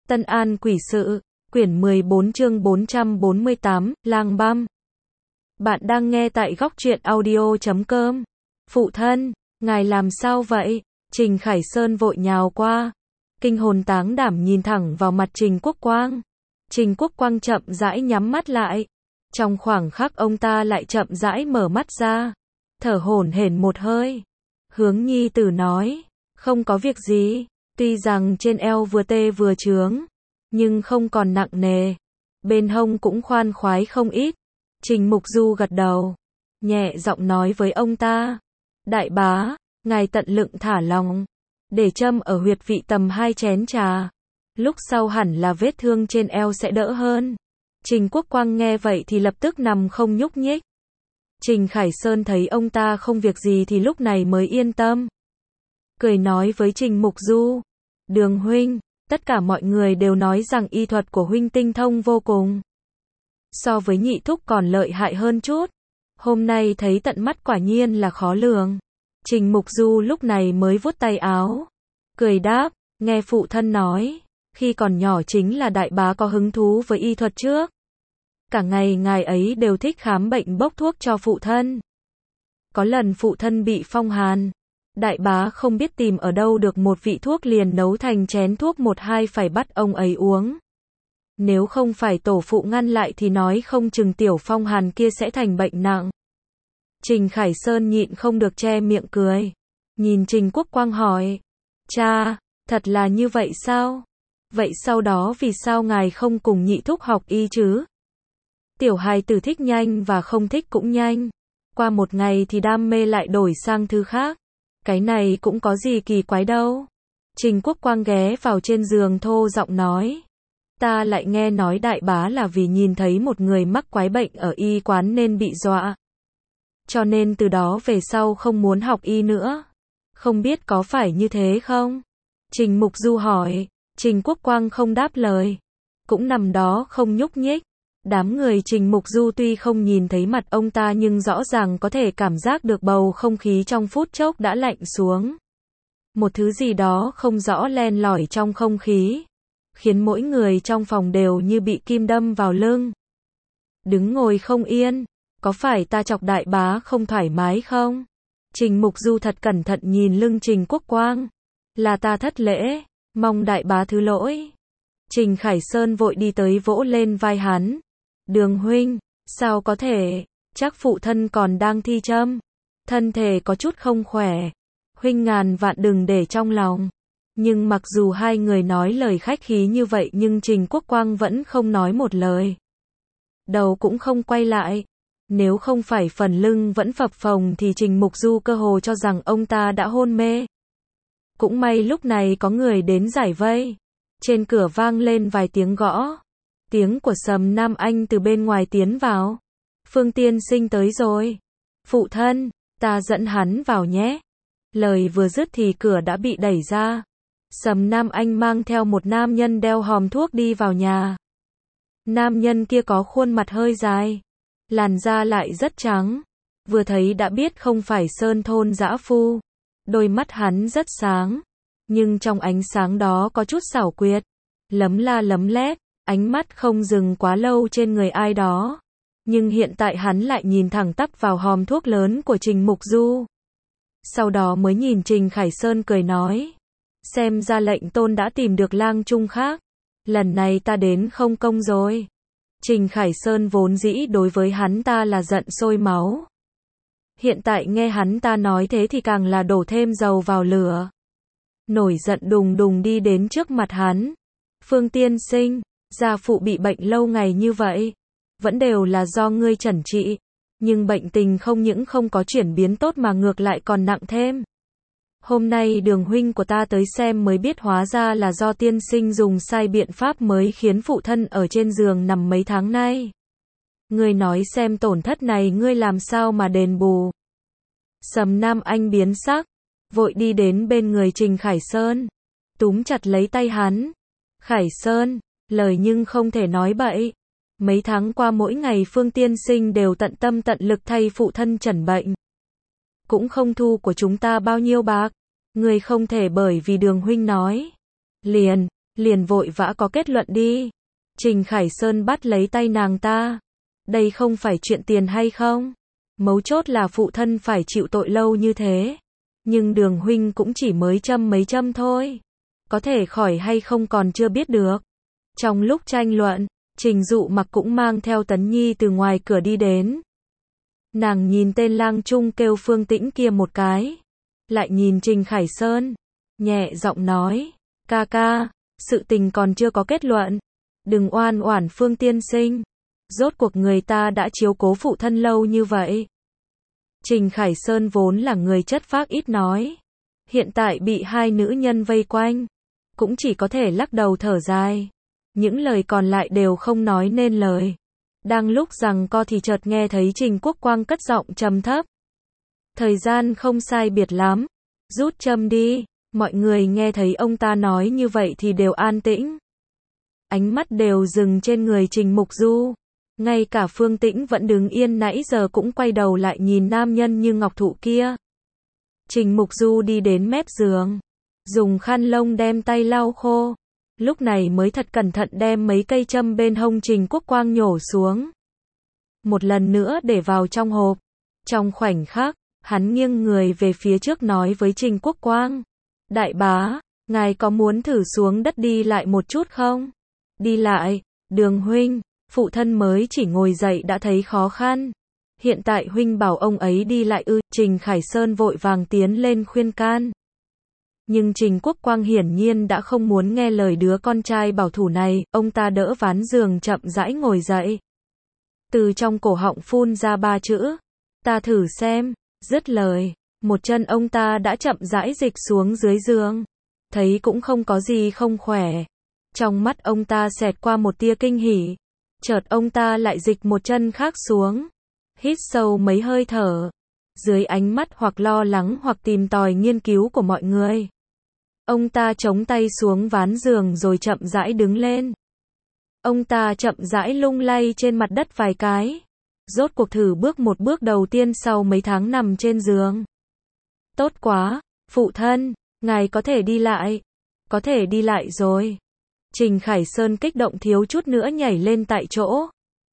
Tân An Quỷ Sự, quyển 14 chương 448, Lang Băm. Bạn đang nghe tại góc truyện audio.com. Phụ thân, ngài làm sao vậy? Trình Khải Sơn vội nhào qua. Kinh hồn táng đảm nhìn thẳng vào mặt Trình Quốc Quang. Trình Quốc Quang chậm rãi nhắm mắt lại. Trong khoảng khắc ông ta lại chậm rãi mở mắt ra. Thở hổn hển một hơi. Hướng nhi tử nói, không có việc gì. Tuy rằng trên eo vừa tê vừa chướng, nhưng không còn nặng nề. Bên hông cũng khoan khoái không ít. Trình Mục Du gật đầu, nhẹ giọng nói với ông ta. Đại bá, ngài tận lượng thả lòng, để châm ở huyệt vị tầm 2 chén trà. Lúc sau hẳn là vết thương trên eo sẽ đỡ hơn. Trình Quốc Quang nghe vậy thì lập tức nằm không nhúc nhích. Trình Khải Sơn thấy ông ta không việc gì thì lúc này mới yên tâm. Cười nói với Trình Mục Du, Đường huynh, tất cả mọi người đều nói rằng y thuật của huynh tinh thông vô cùng. So với nhị thúc còn lợi hại hơn chút. Hôm nay thấy tận mắt quả nhiên là khó lường. Trình Mục Du lúc này mới vuốt tay áo. Cười đáp, nghe phụ thân nói, khi còn nhỏ chính là đại bá có hứng thú với y thuật trước. Cả ngày ngài ấy đều thích khám bệnh bốc thuốc cho phụ thân. Có lần phụ thân bị phong hàn. Đại bá không biết tìm ở đâu được một vị thuốc liền nấu thành chén thuốc 1-2 phải bắt ông ấy uống. Nếu không phải tổ phụ ngăn lại thì nói không chừng tiểu phong hàn kia sẽ thành bệnh nặng. Trình Khải Sơn nhịn không được che miệng cười. Nhìn Trình Quốc Quang hỏi, cha, thật là như vậy sao? Vậy sau đó vì sao ngài không cùng nhị thúc học y chứ? Tiểu hài tử thích nhanh và không thích cũng nhanh. Qua một ngày thì đam mê lại đổi sang thứ khác. Cái này cũng có gì kỳ quái đâu. Trình Quốc Quang ghé vào trên giường thô giọng nói. Ta lại nghe nói đại bá là vì nhìn thấy một người mắc quái bệnh ở y quán nên bị dọa. Cho nên từ đó về sau không muốn học y nữa. Không biết có phải như thế không? Trình Mục Du hỏi. Trình Quốc Quang không đáp lời. Cũng nằm đó không nhúc nhích. Đám người Trình Mục Du tuy không nhìn thấy mặt ông ta nhưng rõ ràng có thể cảm giác được bầu không khí trong phút chốc đã lạnh xuống. Một thứ gì đó không rõ len lỏi trong không khí, khiến mỗi người trong phòng đều như bị kim đâm vào lưng. Đứng ngồi không yên, có phải ta chọc đại bá không thoải mái không? Trình Mục Du thật cẩn thận nhìn lưng Trình Quốc Quang. Là ta thất lễ, mong đại bá thứ lỗi. Trình Khải Sơn vội đi tới vỗ lên vai hắn. Đường huynh, sao có thể, chắc phụ thân còn đang thi châm. Thân thể có chút không khỏe. Huynh ngàn vạn đừng để trong lòng. Nhưng mặc dù hai người nói lời khách khí như vậy nhưng Trình Quốc Quang vẫn không nói một lời. Đầu cũng không quay lại. Nếu không phải phần lưng vẫn phập phồng thì Trình Mục Du cơ hồ cho rằng ông ta đã hôn mê. Cũng may lúc này có người đến giải vây. Trên cửa vang lên vài tiếng gõ. Tiếng của Sầm Nam Anh từ bên ngoài tiến vào. Phương tiên sinh tới rồi. Phụ thân, ta dẫn hắn vào nhé. Lời vừa dứt thì cửa đã bị đẩy ra. Sầm Nam Anh mang theo một nam nhân đeo hòm thuốc đi vào nhà. Nam nhân kia có khuôn mặt hơi dài. Làn da lại rất trắng. Vừa thấy đã biết không phải sơn thôn dã phu. Đôi mắt hắn rất sáng. Nhưng trong ánh sáng đó có chút xảo quyệt. Lấm la lấm lét. Ánh mắt không dừng quá lâu trên người ai đó. Nhưng hiện tại hắn lại nhìn thẳng tắp vào hòm thuốc lớn của Trình Mục Du. Sau đó mới nhìn Trình Khải Sơn cười nói. Xem ra lệnh tôn đã tìm được lang trung khác. Lần này ta đến không công rồi. Trình Khải Sơn vốn dĩ đối với hắn ta là giận sôi máu. Hiện tại nghe hắn ta nói thế thì càng là đổ thêm dầu vào lửa. Nổi giận đùng đùng đi đến trước mặt hắn. Phương tiên sinh, gia phụ bị bệnh lâu ngày như vậy. Vẫn đều là do ngươi chẩn trị. Nhưng bệnh tình không những không có chuyển biến tốt mà ngược lại còn nặng thêm. Hôm nay Đường huynh của ta tới xem mới biết hóa ra là do tiên sinh dùng sai biện pháp mới khiến phụ thân ở trên giường nằm mấy tháng nay. Ngươi nói xem tổn thất này ngươi làm sao mà đền bù. Sầm Nam Anh biến sắc, vội đi đến bên người Trình Khải Sơn, túm chặt lấy tay hắn. Khải Sơn, lời nhưng không thể nói bậy. Mấy tháng qua mỗi ngày Phương tiên sinh đều tận tâm tận lực thay phụ thân chẩn bệnh. Cũng không thu của chúng ta bao nhiêu bạc. Người không thể bởi vì Đường huynh nói liền liền vội vã có kết luận đi. Trình Khải Sơn bắt lấy tay nàng ta. Đây không phải chuyện tiền hay không? Mấu chốt là phụ thân phải chịu tội lâu như thế. Nhưng Đường huynh cũng chỉ mới châm mấy châm thôi. Có thể khỏi hay không còn chưa biết được. Trong lúc tranh luận, Trình Dụ Mặc cũng mang theo Tấn Nhi từ ngoài cửa đi đến. Nàng nhìn tên lang trung kêu Phương Tĩnh kia một cái. Lại nhìn Trình Khải Sơn. Nhẹ giọng nói. Ca ca, sự tình còn chưa có kết luận. Đừng oan oản Phương tiên sinh. Rốt cuộc người ta đã chiếu cố phụ thân lâu như vậy. Trình Khải Sơn vốn là người chất phác ít nói. Hiện tại bị hai nữ nhân vây quanh. Cũng chỉ có thể lắc đầu thở dài. Những lời còn lại đều không nói nên lời. Đang lúc giằng co thì chợt nghe thấy Trình Quốc Quang cất giọng trầm thấp. Thời gian không sai biệt lắm. Rút châm đi. Mọi người nghe thấy ông ta nói như vậy thì đều an tĩnh. Ánh mắt đều dừng trên người Trình Mục Du. Ngay cả Phương Tĩnh vẫn đứng yên nãy giờ cũng quay đầu lại nhìn nam nhân như ngọc thụ kia. Trình Mục Du đi đến mép giường. Dùng khăn lông đem tay lau khô. Lúc này mới thật cẩn thận đem mấy cây châm bên hông Trình Quốc Quang nhổ xuống. Một lần nữa để vào trong hộp. Trong khoảnh khắc, hắn nghiêng người về phía trước nói với Trình Quốc Quang. Đại bá, ngài có muốn thử xuống đất đi lại một chút không? Đi lại, Đường huynh, phụ thân mới chỉ ngồi dậy đã thấy khó khăn. Hiện tại huynh bảo ông ấy đi lại ư? Trình Khải Sơn vội vàng tiến lên khuyên can. Nhưng Trình Quốc Quang hiển nhiên đã không muốn nghe lời đứa con trai bảo thủ này, ông ta đỡ ván giường chậm rãi ngồi dậy. Từ trong cổ họng phun ra 3 chữ. Ta thử xem, dứt lời. Một chân ông ta đã chậm rãi dịch xuống dưới giường. Thấy cũng không có gì không khỏe. Trong mắt ông ta xẹt qua một tia kinh hỉ. Chợt ông ta lại dịch một chân khác xuống. Hít sâu mấy hơi thở. Dưới ánh mắt hoặc lo lắng hoặc tìm tòi nghiên cứu của mọi người. Ông ta chống tay xuống ván giường rồi chậm rãi đứng lên. Ông ta chậm rãi lung lay trên mặt đất vài cái. Rốt cuộc thử bước một bước đầu tiên sau mấy tháng nằm trên giường. Tốt quá, phụ thân, ngài có thể đi lại. Có thể đi lại rồi. Trình Khải Sơn kích động thiếu chút nữa nhảy lên tại chỗ.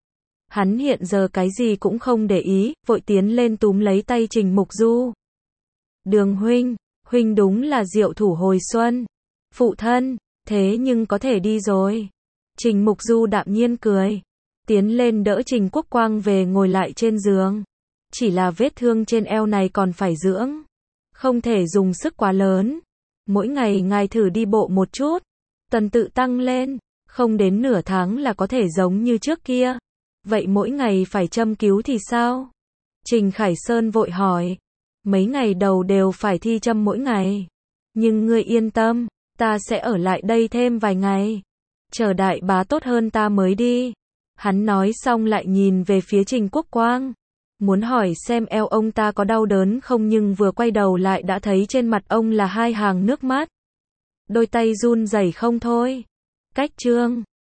Hắn hiện giờ cái gì cũng không để ý, vội tiến lên túm lấy tay Trình Mục Du. Đường huynh, huynh đúng là diệu thủ hồi xuân. Phụ thân, thế nhưng có thể đi rồi. Trình Mục Du đạm nhiên cười. Tiến lên đỡ Trình Quốc Quang về ngồi lại trên giường. Chỉ là vết thương trên eo này còn phải dưỡng. Không thể dùng sức quá lớn. Mỗi ngày ngài thử đi bộ một chút. Tuần tự tăng lên. Không đến nửa tháng là có thể giống như trước kia. Vậy mỗi ngày phải châm cứu thì sao? Trình Khải Sơn vội hỏi. Mấy ngày đầu đều phải thi châm mỗi ngày. Nhưng ngươi yên tâm, ta sẽ ở lại đây thêm vài ngày. Chờ đại bá tốt hơn ta mới đi. Hắn nói xong lại nhìn về phía Trình Quốc Quang. Muốn hỏi xem eo ông ta có đau đớn không nhưng vừa quay đầu lại đã thấy trên mặt ông là 2 hàng nước mắt. Đôi tay run rẩy không thôi. Cách chương